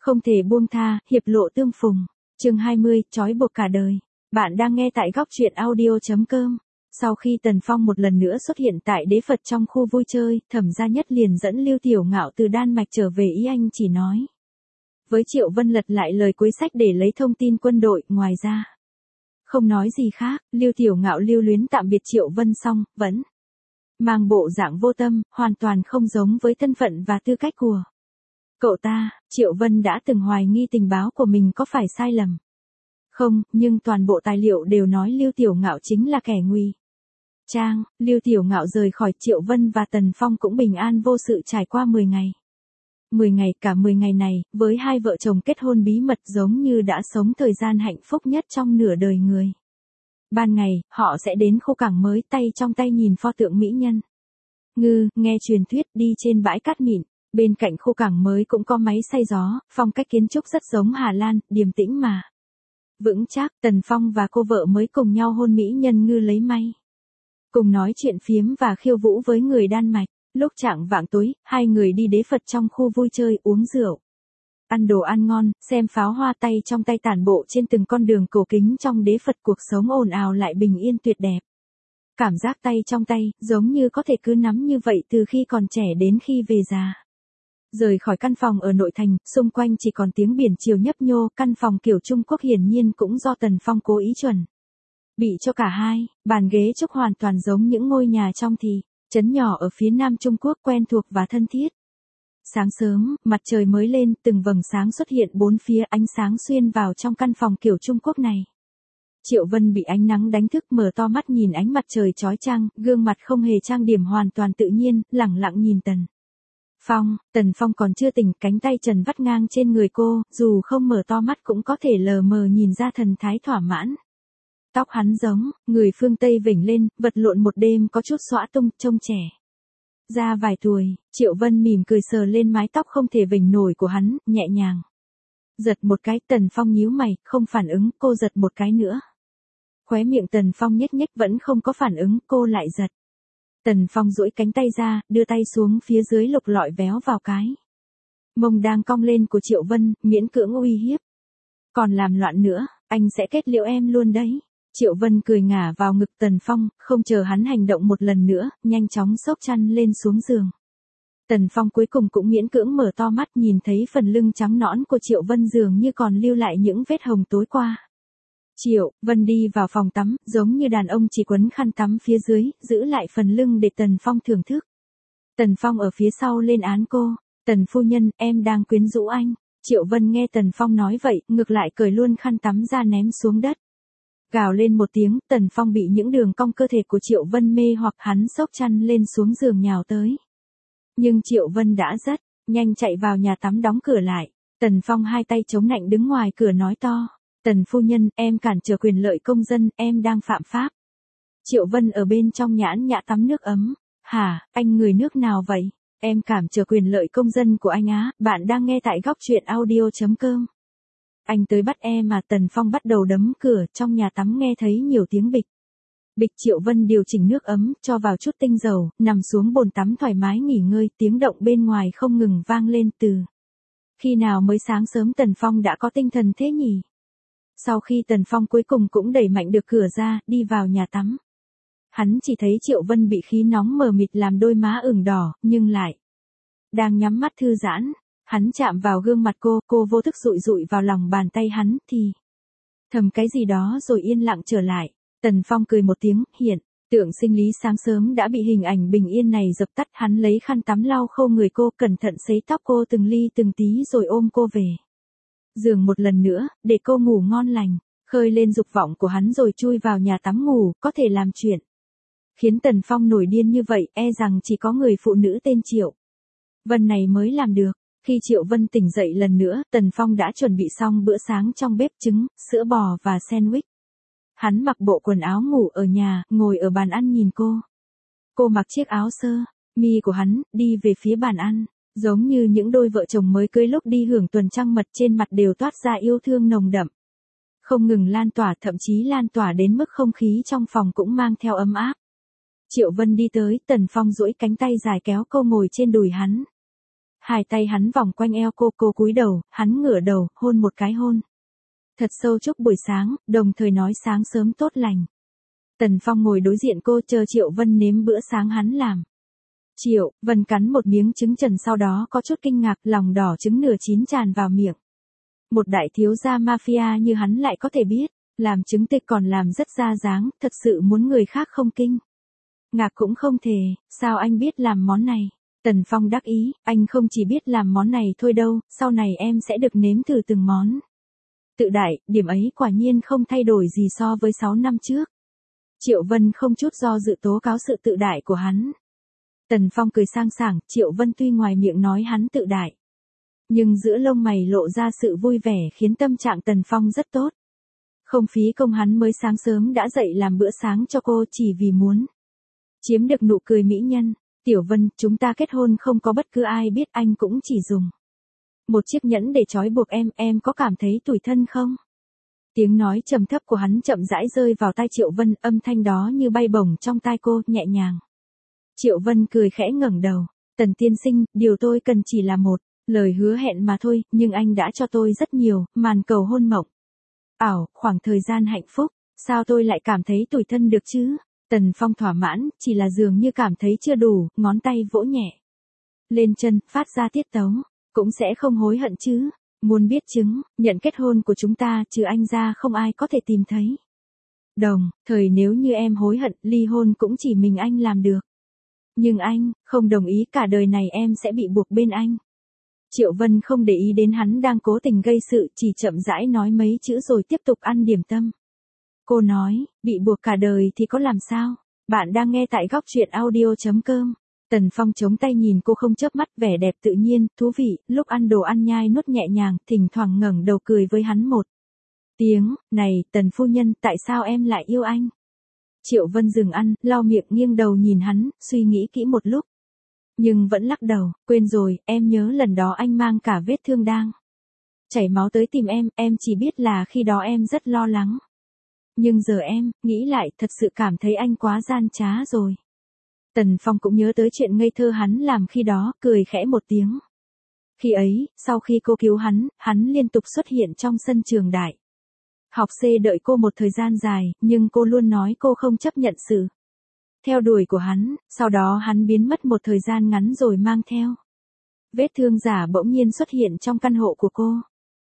Không thể buông tha, hiệp lộ tương phùng. Chương 20, trói buộc cả đời. Bạn đang nghe tại góc truyện audio.com. Sau khi Tần Phong một lần nữa xuất hiện tại đế Phật trong khu vui chơi, Thẩm Gia Nhất liền dẫn Lưu Tiểu Ngạo từ Đan Mạch trở về, ý anh chỉ nói với Triệu Vân lật lại lời cuối sách để lấy thông tin quân đội, ngoài ra không nói gì khác. Lưu Tiểu Ngạo lưu luyến tạm biệt Triệu Vân xong, vẫn mang bộ dạng vô tâm, hoàn toàn không giống với thân phận và tư cách của cậu ta. Triệu Vân đã từng hoài nghi tình báo của mình có phải sai lầm không, nhưng toàn bộ tài liệu đều nói Lưu Tiểu Ngạo chính là kẻ ngụy trang. Lưu Tiểu Ngạo rời khỏi Triệu Vân và Tần Phong cũng bình an vô sự trải qua 10 ngày. 10 ngày, cả 10 ngày này, với hai vợ chồng kết hôn bí mật giống như đã sống thời gian hạnh phúc nhất trong nửa đời người. Ban ngày, họ sẽ đến khu cảng mới, tay trong tay nhìn pho tượng mỹ nhân Ngư, nghe truyền thuyết đi trên bãi cát mịn. Bên cạnh khu cảng mới cũng có máy xay gió, phong cách kiến trúc rất giống Hà Lan, điềm tĩnh mà vững chắc. Tần Phong và cô vợ mới cùng nhau hôn mỹ nhân Ngư lấy may, cùng nói chuyện phiếm và khiêu vũ với người Đan Mạch. Lúc chạng vạng tối, hai người đi đế Phật trong khu vui chơi, uống rượu, ăn đồ ăn ngon, xem pháo hoa, tay trong tay tản bộ trên từng con đường cổ kính trong đế Phật. Cuộc sống ồn ào lại bình yên tuyệt đẹp. Cảm giác tay trong tay, giống như có thể cứ nắm như vậy từ khi còn trẻ đến khi về già. Rời khỏi căn phòng ở nội thành, xung quanh chỉ còn tiếng biển chiều nhấp nhô. Căn phòng kiểu Trung Quốc hiển nhiên cũng do Tần Phong cố ý chuẩn bị cho cả hai. Bàn ghế trúc hoàn toàn giống những ngôi nhà trong thị trấn nhỏ ở phía nam Trung Quốc, quen thuộc và thân thiết. Sáng sớm, mặt trời mới lên, từng vầng sáng xuất hiện bốn phía, ánh sáng xuyên vào trong căn phòng kiểu Trung Quốc này. Triệu Vân bị ánh nắng đánh thức, mở to mắt nhìn ánh mặt trời chói chang, gương mặt không hề trang điểm, hoàn toàn tự nhiên, lẳng lặng nhìn Tần Phong còn chưa tỉnh, cánh tay trần vắt ngang trên người cô, dù không mở to mắt cũng có thể lờ mờ nhìn ra thần thái thỏa mãn. Tóc hắn giống người phương Tây vểnh lên, vật lộn một đêm có chút xõa tung, trông trẻ ra vài tuổi. Triệu Vân mỉm cười sờ lên mái tóc không thể vểnh nổi của hắn, nhẹ nhàng giật một cái. Tần Phong nhíu mày, không phản ứng. Cô giật một cái nữa. Khóe miệng Tần Phong nhếch nhếch, vẫn không có phản ứng. Cô lại giật. Tần Phong duỗi cánh tay ra, đưa tay xuống phía dưới lục lọi véo vào cái mông đang cong lên của Triệu Vân, miễn cưỡng uy hiếp. Còn làm loạn nữa, anh sẽ kết liễu em luôn đấy. Triệu Vân cười ngả vào ngực Tần Phong, không chờ hắn hành động một lần nữa, nhanh chóng xốc chăn lên xuống giường. Tần Phong cuối cùng cũng miễn cưỡng mở to mắt, nhìn thấy phần lưng trắng nõn của Triệu Vân dường như còn lưu lại những vết hồng tối qua. Triệu Vân đi vào phòng tắm, giống như đàn ông chỉ quấn khăn tắm phía dưới, giữ lại phần lưng để Tần Phong thưởng thức. Tần Phong ở phía sau lên án cô. Tần phu nhân, em đang quyến rũ anh. Triệu Vân nghe Tần Phong nói vậy, ngược lại cởi luôn khăn tắm ra ném xuống đất. Gào lên một tiếng, Tần Phong bị những đường cong cơ thể của Triệu Vân mê hoặc, hắn xốc chăn lên xuống giường nhào tới. Nhưng Triệu Vân đã rất nhanh chạy vào nhà tắm, đóng cửa lại. Tần Phong hai tay chống nạnh đứng ngoài cửa nói to. Tần phu nhân, em cản trở quyền lợi công dân, em đang phạm pháp. Triệu Vân ở bên trong nhãn nhã tắm nước ấm. Hả, anh người nước nào vậy? Em cản trở quyền lợi công dân của anh á? Bạn đang nghe tại góc truyện audio.com. Anh tới bắt em mà. Tần Phong bắt đầu đấm cửa, trong nhà tắm nghe thấy nhiều tiếng bịch bịch. Triệu Vân điều chỉnh nước ấm, cho vào chút tinh dầu, nằm xuống bồn tắm thoải mái nghỉ ngơi. Tiếng động bên ngoài không ngừng vang lên. Từ khi nào mới sáng sớm Tần Phong đã có tinh thần thế nhỉ? Sau khi Tần Phong cuối cùng cũng đẩy mạnh được cửa ra, đi vào nhà tắm, hắn chỉ thấy Triệu Vân bị khí nóng mờ mịt làm đôi má ửng đỏ, nhưng lại đang nhắm mắt thư giãn. Hắn chạm vào gương mặt cô vô thức dụi dụi vào lòng bàn tay hắn, thì thầm cái gì đó rồi yên lặng trở lại. Tần Phong cười một tiếng, hiện tượng sinh lý sáng sớm đã bị hình ảnh bình yên này dập tắt. Hắn lấy khăn tắm lau khô người cô, cẩn thận sấy tóc cô từng ly từng tí, rồi ôm cô về giường một lần nữa, để cô ngủ ngon lành. Khơi lên dục vọng của hắn rồi chui vào nhà tắm ngủ. Có thể làm chuyện khiến Tần Phong nổi điên như vậy, e rằng chỉ có người phụ nữ tên Triệu Vân này mới làm được. Khi Triệu Vân tỉnh dậy lần nữa, Tần Phong đã chuẩn bị xong bữa sáng trong bếp, trứng, sữa bò và sandwich. Hắn mặc bộ quần áo ngủ ở nhà, ngồi ở bàn ăn nhìn cô. Cô mặc chiếc áo sơ mi của hắn, đi về phía bàn ăn. Giống như những đôi vợ chồng mới cưới lúc đi hưởng tuần trăng mật, trên mặt đều toát ra yêu thương nồng đậm, không ngừng lan tỏa, thậm chí lan tỏa đến mức không khí trong phòng cũng mang theo ấm áp. Triệu Vân đi tới, Tần Phong duỗi cánh tay dài kéo cô ngồi trên đùi hắn. Hai tay hắn vòng quanh eo cô cúi đầu, hắn ngửa đầu, hôn một cái hôn. Thật sâu chúc buổi sáng, đồng thời nói sáng sớm tốt lành. Tần Phong ngồi đối diện cô chờ Triệu Vân nếm bữa sáng hắn làm. Triệu Vân cắn một miếng trứng trần sau đó có chút kinh ngạc, lòng đỏ trứng nửa chín tràn vào miệng. Một đại thiếu gia mafia như hắn lại có thể biết, làm trứng tịch còn làm rất ra dáng, thật sự muốn người khác không kinh. Ngạc cũng không thể, sao anh biết làm món này? Tần Phong đắc ý, anh không chỉ biết làm món này thôi đâu, sau này em sẽ được nếm thử từng món. Tự đại, điểm ấy quả nhiên không thay đổi gì so với 6 năm trước. Triệu Vân không chút do dự tố cáo sự tự đại của hắn. Tần Phong cười sang sảng, Triệu Vân tuy ngoài miệng nói hắn tự đại, nhưng giữa lông mày lộ ra sự vui vẻ khiến tâm trạng Tần Phong rất tốt. Không phí công hắn mới sáng sớm đã dậy làm bữa sáng cho cô chỉ vì muốn chiếm được nụ cười mỹ nhân. Tiểu Vân, chúng ta kết hôn không có bất cứ ai biết, anh cũng chỉ dùng một chiếc nhẫn để trói buộc em có cảm thấy tủi thân không? Tiếng nói trầm thấp của hắn chậm rãi rơi vào tai Triệu Vân, âm thanh đó như bay bổng trong tai cô, nhẹ nhàng. Triệu Vân cười khẽ ngẩng đầu, Tần tiên sinh, điều tôi cần chỉ là một lời hứa hẹn mà thôi, nhưng anh đã cho tôi rất nhiều, màn cầu hôn mộng. Khoảng thời gian hạnh phúc, sao tôi lại cảm thấy tủi thân được chứ? Tần Phong thỏa mãn, chỉ là dường như cảm thấy chưa đủ, ngón tay vỗ nhẹ lên chân, phát ra tiết tấu, cũng sẽ không hối hận chứ. Muốn biết chứng, nhận kết hôn của chúng ta trừ anh ra không ai có thể tìm thấy. Đồng thời nếu như em hối hận, ly hôn cũng chỉ mình anh làm được. Nhưng anh, không đồng ý, cả đời này em sẽ bị buộc bên anh. Triệu Vân không để ý đến hắn đang cố tình gây sự, chỉ chậm rãi nói mấy chữ rồi tiếp tục ăn điểm tâm. Cô nói, bị buộc cả đời thì có làm sao? Bạn đang nghe tại góc truyện audio.com. Tần Phong chống tay nhìn cô không chớp mắt, vẻ đẹp tự nhiên, thú vị, lúc ăn đồ ăn nhai nuốt nhẹ nhàng, thỉnh thoảng ngẩng đầu cười với hắn một tiếng. Này, Tần phu nhân, tại sao em lại yêu anh? Triệu Vân dừng ăn, lau miệng, nghiêng đầu nhìn hắn, suy nghĩ kỹ một lúc. Nhưng vẫn lắc đầu, quên rồi, em nhớ lần đó anh mang cả vết thương đang chảy máu tới tìm em chỉ biết là khi đó em rất lo lắng. Nhưng giờ em, nghĩ lại, thật sự cảm thấy anh quá gian trá rồi. Tần Phong cũng nhớ tới chuyện ngây thơ hắn làm khi đó, cười khẽ một tiếng. Khi ấy, sau khi cô cứu hắn liên tục xuất hiện trong sân trường đại học C đợi cô một thời gian dài, nhưng cô luôn nói cô không chấp nhận sự theo đuổi của hắn, sau đó hắn biến mất một thời gian ngắn rồi mang theo vết thương giả bỗng nhiên xuất hiện trong căn hộ của cô.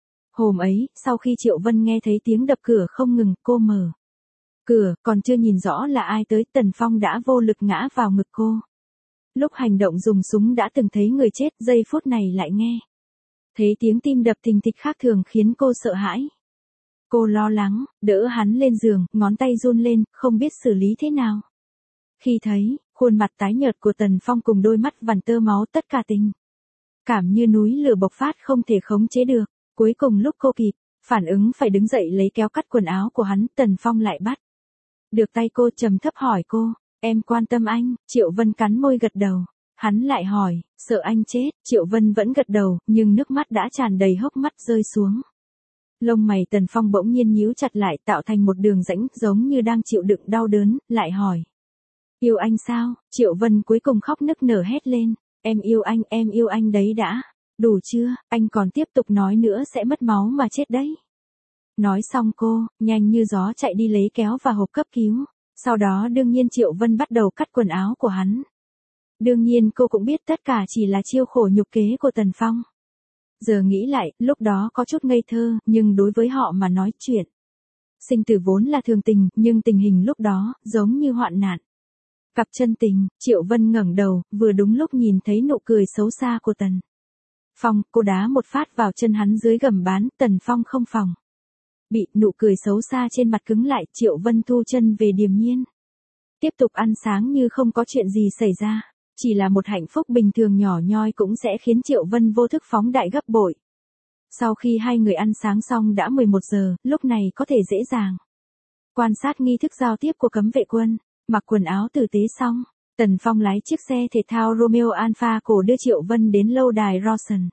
Hôm ấy, sau khi Triệu Vân nghe thấy tiếng đập cửa không ngừng, cô mở cửa, còn chưa nhìn rõ là ai tới, Tần Phong đã vô lực ngã vào ngực cô. Lúc hành động dùng súng đã từng thấy người chết, giây phút này lại nghe thấy tiếng tim đập thình thịch khác thường khiến cô sợ hãi. Cô lo lắng, đỡ hắn lên giường, ngón tay run lên, không biết xử lý thế nào. Khi thấy khuôn mặt tái nhợt của Tần Phong cùng đôi mắt vằn tơ máu, tất cả tình cảm như núi lửa bộc phát không thể khống chế được. Cuối cùng lúc cô kịp phản ứng phải đứng dậy lấy kéo cắt quần áo của hắn, Tần Phong lại bắt được tay cô, trầm thấp hỏi cô, em quan tâm anh? Triệu Vân cắn môi gật đầu. Hắn lại hỏi, sợ anh chết? Triệu Vân vẫn gật đầu, nhưng nước mắt đã tràn đầy hốc mắt rơi xuống. Lông mày Tần Phong bỗng nhiên nhíu chặt lại, tạo thành một đường rãnh, giống như đang chịu đựng đau đớn, lại hỏi, yêu anh sao? Triệu Vân cuối cùng khóc nức nở hét lên, em yêu anh đấy đã. Đủ chưa, anh còn tiếp tục nói nữa sẽ mất máu mà chết đấy. Nói xong cô, nhanh như gió chạy đi lấy kéo và hộp cấp cứu. Sau đó đương nhiên Triệu Vân bắt đầu cắt quần áo của hắn. Đương nhiên cô cũng biết tất cả chỉ là chiêu khổ nhục kế của Tần Phong. Giờ nghĩ lại, lúc đó có chút ngây thơ, nhưng đối với họ mà nói chuyện sinh tử vốn là thường tình, nhưng tình hình lúc đó, giống như hoạn nạn gặp chân tình. Triệu Vân ngẩng đầu, vừa đúng lúc nhìn thấy nụ cười xấu xa của Tần Phong, cô đá một phát vào chân hắn dưới gầm bán, Tần Phong không phòng bị, nụ cười xấu xa trên mặt cứng lại, Triệu Vân thu chân về điềm nhiên. Tiếp tục ăn sáng như không có chuyện gì xảy ra, chỉ là một hạnh phúc bình thường nhỏ nhoi cũng sẽ khiến Triệu Vân vô thức phóng đại gấp bội. Sau khi hai người ăn sáng xong đã 11 giờ, lúc này có thể dễ dàng quan sát nghi thức giao tiếp của cấm vệ quân. Mặc quần áo tử tế xong, Tần Phong lái chiếc xe thể thao Romeo Alpha cổ đưa Triệu Vân đến lâu đài Rawson.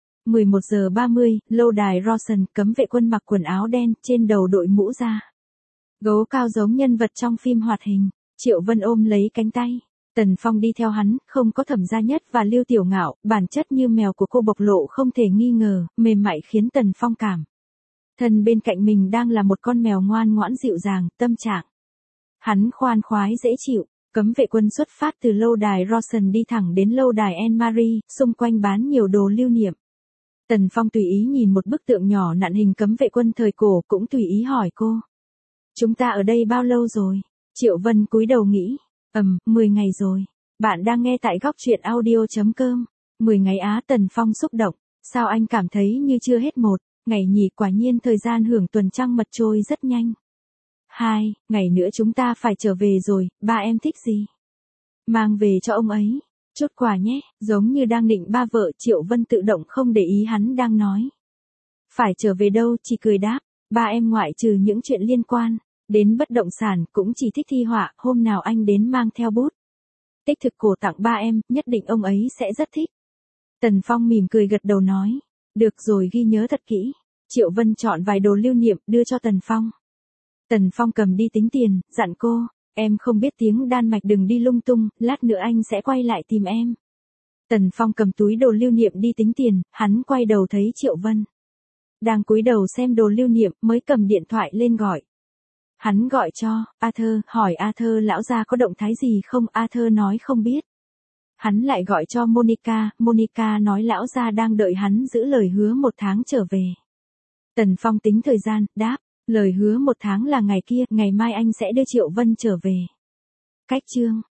11 giờ 30, lâu đài Rawson, cấm vệ quân mặc quần áo đen, trên đầu đội mũ da gấu cao giống nhân vật trong phim hoạt hình. Triệu Vân ôm lấy cánh tay Tần Phong đi theo hắn, không có Thẩm Gia Nhất và Lưu Tiểu Ngạo, bản chất như mèo của cô bộc lộ không thể nghi ngờ, mềm mại khiến Tần Phong cảm. Thân bên cạnh mình đang là một con mèo ngoan ngoãn dịu dàng, tâm trạng. Hắn khoan khoái dễ chịu, cấm vệ quân xuất phát từ lâu đài Rawson đi thẳng đến lâu đài Anne-Marie, xung quanh bán nhiều đồ lưu niệm. Tần Phong tùy ý nhìn một bức tượng nhỏ nặn hình cấm vệ quân thời cổ, cũng tùy ý hỏi cô. Chúng ta ở đây bao lâu rồi? Triệu Vân cúi đầu nghĩ. 10 ngày rồi. Bạn đang nghe tại góc truyện audio.com. 10 ngày á. Tần Phong xúc động. Sao anh cảm thấy như chưa hết một ngày nhỉ? Quả nhiên thời gian hưởng tuần trăng mật trôi rất nhanh. 2 ngày nữa chúng ta phải trở về rồi. Ba em thích gì? Mang về cho ông ấy. Chút quà nhé. Giống như đang định ba vợ, Triệu Vân tự động không để ý hắn đang nói. Phải trở về đâu? Chỉ cười đáp. Ba em ngoại trừ những chuyện liên quan đến bất động sản cũng chỉ thích thi họa. Hôm nào anh đến mang theo bút tích thực cổ tặng ba em, nhất định ông ấy sẽ rất thích. Tần Phong mỉm cười gật đầu nói. Được rồi, ghi nhớ thật kỹ. Triệu Vân chọn vài đồ lưu niệm đưa cho Tần Phong. Tần Phong cầm đi tính tiền, dặn cô. Em không biết tiếng Đan Mạch, đừng đi lung tung, lát nữa anh sẽ quay lại tìm em. Tần Phong cầm túi đồ lưu niệm đi tính tiền, hắn quay đầu thấy Triệu Vân đang cúi đầu xem đồ lưu niệm, mới cầm điện thoại lên gọi. Hắn gọi cho Arthur, hỏi Arthur lão gia có động thái gì không. Arthur nói không biết. Hắn lại gọi cho Monica, Monica nói lão gia đang đợi hắn giữ lời hứa 1 tháng trở về. Tần Phong tính thời gian, đáp, lời hứa 1 tháng là ngày kia, ngày mai anh sẽ đưa Triệu Vân trở về. Cách chương